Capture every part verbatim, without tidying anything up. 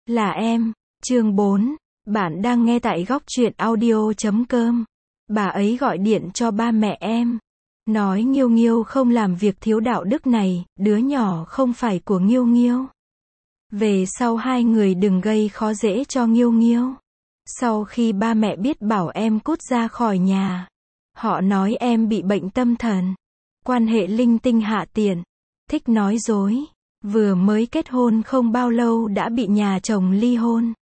Là em. Chương bốn. Bạn đang nghe tại góc truyện audio chấm com. Bà ấy gọi điện cho ba mẹ em. Nói Nghiêu Nghiêu không làm việc thiếu đạo đức này, đứa nhỏ không phải của Nghiêu Nghiêu. Về sau hai người đừng gây khó dễ cho Nghiêu Nghiêu. Sau khi ba mẹ biết bảo em cút ra khỏi nhà. Họ nói em bị bệnh tâm thần. Quan hệ linh tinh hạ tiện. Thích nói dối. Vừa mới kết hôn không bao lâu đã bị nhà chồng ly hôn.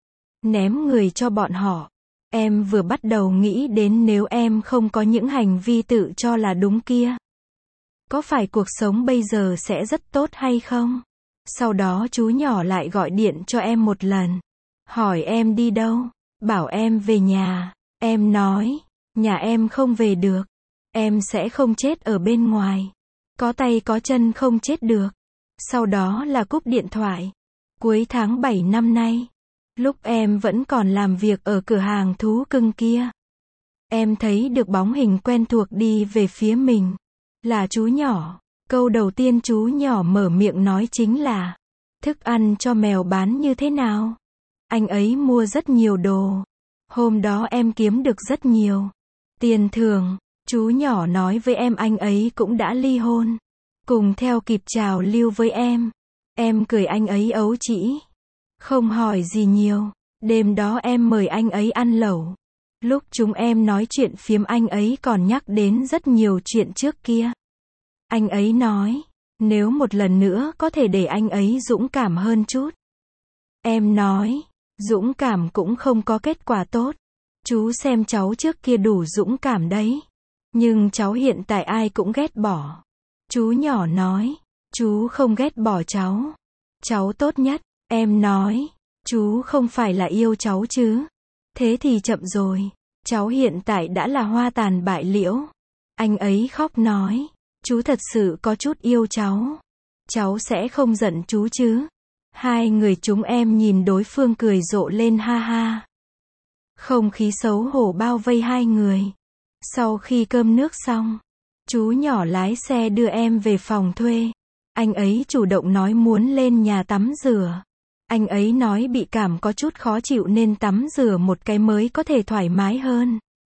Ném người cho bọn họ. Em vừa bắt đầu nghĩ đến nếu em không có những hành vi tự cho là đúng kia. Có phải cuộc sống bây giờ sẽ rất tốt hay không? Sau đó chú nhỏ lại gọi điện cho em một lần. Hỏi em đi đâu? Bảo em về nhà. Em nói, nhà em không về được. Em sẽ không chết ở bên ngoài. Có tay có chân không chết được. Sau đó là cúp điện thoại. Cuối tháng bảy năm nay, lúc em vẫn còn làm việc ở cửa hàng thú cưng kia, em thấy được bóng hình quen thuộc đi về phía mình. Là chú nhỏ. Câu đầu tiên chú nhỏ mở miệng nói chính là: thức ăn cho mèo bán như thế nào? Anh ấy mua rất nhiều đồ. Hôm đó em kiếm được rất nhiều tiền thưởng. Chú nhỏ nói với em anh ấy cũng đã ly hôn. Cùng theo kịp trào lưu với em. Em cười anh ấy ấu trĩ. Không hỏi gì nhiều. Đêm đó em mời anh ấy ăn lẩu. Lúc chúng em nói chuyện phiếm anh ấy còn nhắc đến rất nhiều chuyện trước kia. Anh ấy nói, nếu một lần nữa có thể để anh ấy dũng cảm hơn chút. Em nói, dũng cảm cũng không có kết quả tốt. Chú xem cháu trước kia đủ dũng cảm đấy. Nhưng cháu hiện tại ai cũng ghét bỏ. Chú nhỏ nói, chú không ghét bỏ cháu. Cháu tốt nhất. Em nói, chú không phải là yêu cháu chứ. Thế thì chậm rồi. Cháu hiện tại đã là hoa tàn bại liễu. Anh ấy khóc nói, chú thật sự có chút yêu cháu. Cháu sẽ không giận chú chứ. Hai người chúng em nhìn đối phương cười rộ lên ha ha. Không khí xấu hổ bao vây hai người. Sau khi cơm nước xong, chú nhỏ lái xe đưa em về phòng thuê. Anh ấy chủ động nói muốn lên nhà tắm rửa. Anh ấy nói bị cảm có chút khó chịu nên tắm rửa một cái mới có thể thoải mái hơn.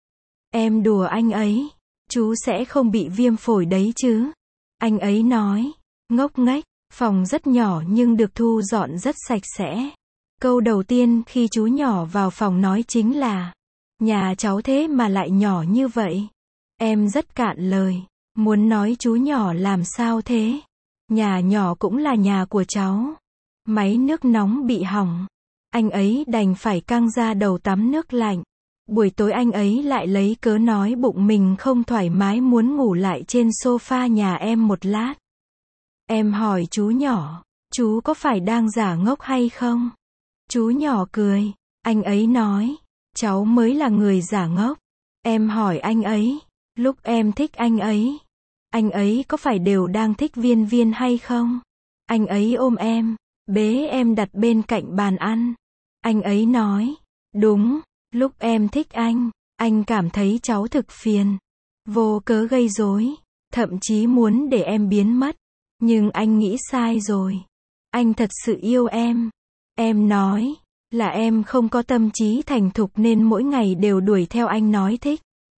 Em đùa anh ấy. Chú sẽ không bị viêm phổi đấy chứ. Anh ấy nói. Ngốc nghếch. Phòng rất nhỏ nhưng được thu dọn rất sạch sẽ. Câu đầu tiên khi chú nhỏ vào phòng nói chính là: nhà cháu thế mà lại nhỏ như vậy. Em rất cạn lời. Muốn nói chú nhỏ làm sao thế? Nhà nhỏ cũng là nhà của cháu. Máy nước nóng bị hỏng. Anh ấy đành phải căng ra đầu tắm nước lạnh. Buổi tối anh ấy lại lấy cớ nói bụng mình không thoải mái muốn ngủ lại trên sofa nhà em một lát. Em hỏi chú nhỏ, chú có phải đang giả ngốc hay không? Chú nhỏ cười. Anh ấy nói, cháu mới là người giả ngốc. Em hỏi anh ấy, lúc em thích anh ấy, anh ấy có phải đều đang thích Viên Viên hay không? Anh ấy ôm em, bế em đặt bên cạnh bàn ăn. Anh ấy nói, đúng, lúc em thích anh, anh cảm thấy cháu thực phiền, vô cớ gây rối, thậm chí muốn để em biến mất. Nhưng anh nghĩ sai rồi. Anh thật sự yêu em. Em nói, là em không có tâm trí thành thục nên mỗi ngày đều đuổi theo anh nói thích.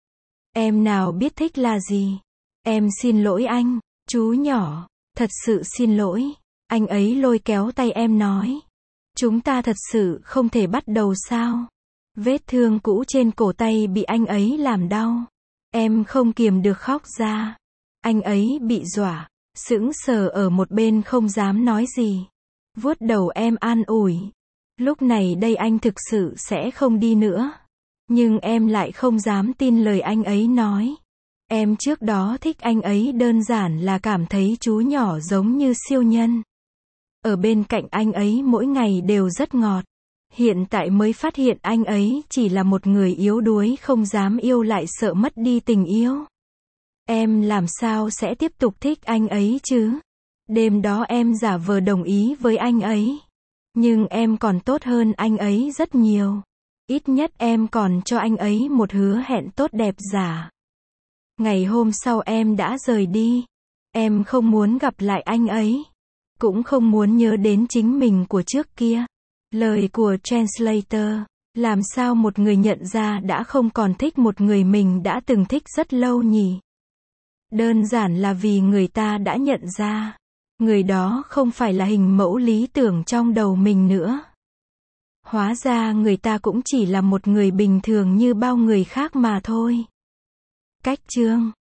Em nào biết thích là gì. Em xin lỗi anh, chú nhỏ, thật sự xin lỗi. Anh ấy lôi kéo tay em nói, chúng ta thật sự không thể bắt đầu sao? Vết thương cũ trên cổ tay bị anh ấy làm đau. Em không kiềm được khóc ra. Anh ấy bị dọa, sững sờ ở một bên không dám nói gì. Vuốt đầu em an ủi. Lúc này đây anh thực sự sẽ không đi nữa. Nhưng em lại không dám tin lời anh ấy nói. Em trước đó thích anh ấy đơn giản là cảm thấy chú nhỏ giống như siêu nhân. Ở bên cạnh anh ấy mỗi ngày đều rất ngọt. Hiện tại mới phát hiện anh ấy chỉ là một người yếu đuối không dám yêu lại sợ mất đi tình yêu. Em làm sao sẽ tiếp tục thích anh ấy chứ? Đêm đó em giả vờ đồng ý với anh ấy. Nhưng em còn tốt hơn anh ấy rất nhiều. Ít nhất em còn cho anh ấy một hứa hẹn tốt đẹp giả. Ngày hôm sau em đã rời đi. Em không muốn gặp lại anh ấy. Cũng không muốn nhớ đến chính mình của trước kia. Lời của Translator. Làm sao một người nhận ra đã không còn thích một người mình đã từng thích rất lâu nhỉ? Đơn giản là vì người ta đã nhận ra, người đó không phải là hình mẫu lý tưởng trong đầu mình nữa. Hóa ra người ta cũng chỉ là một người bình thường như bao người khác mà thôi. Cách chương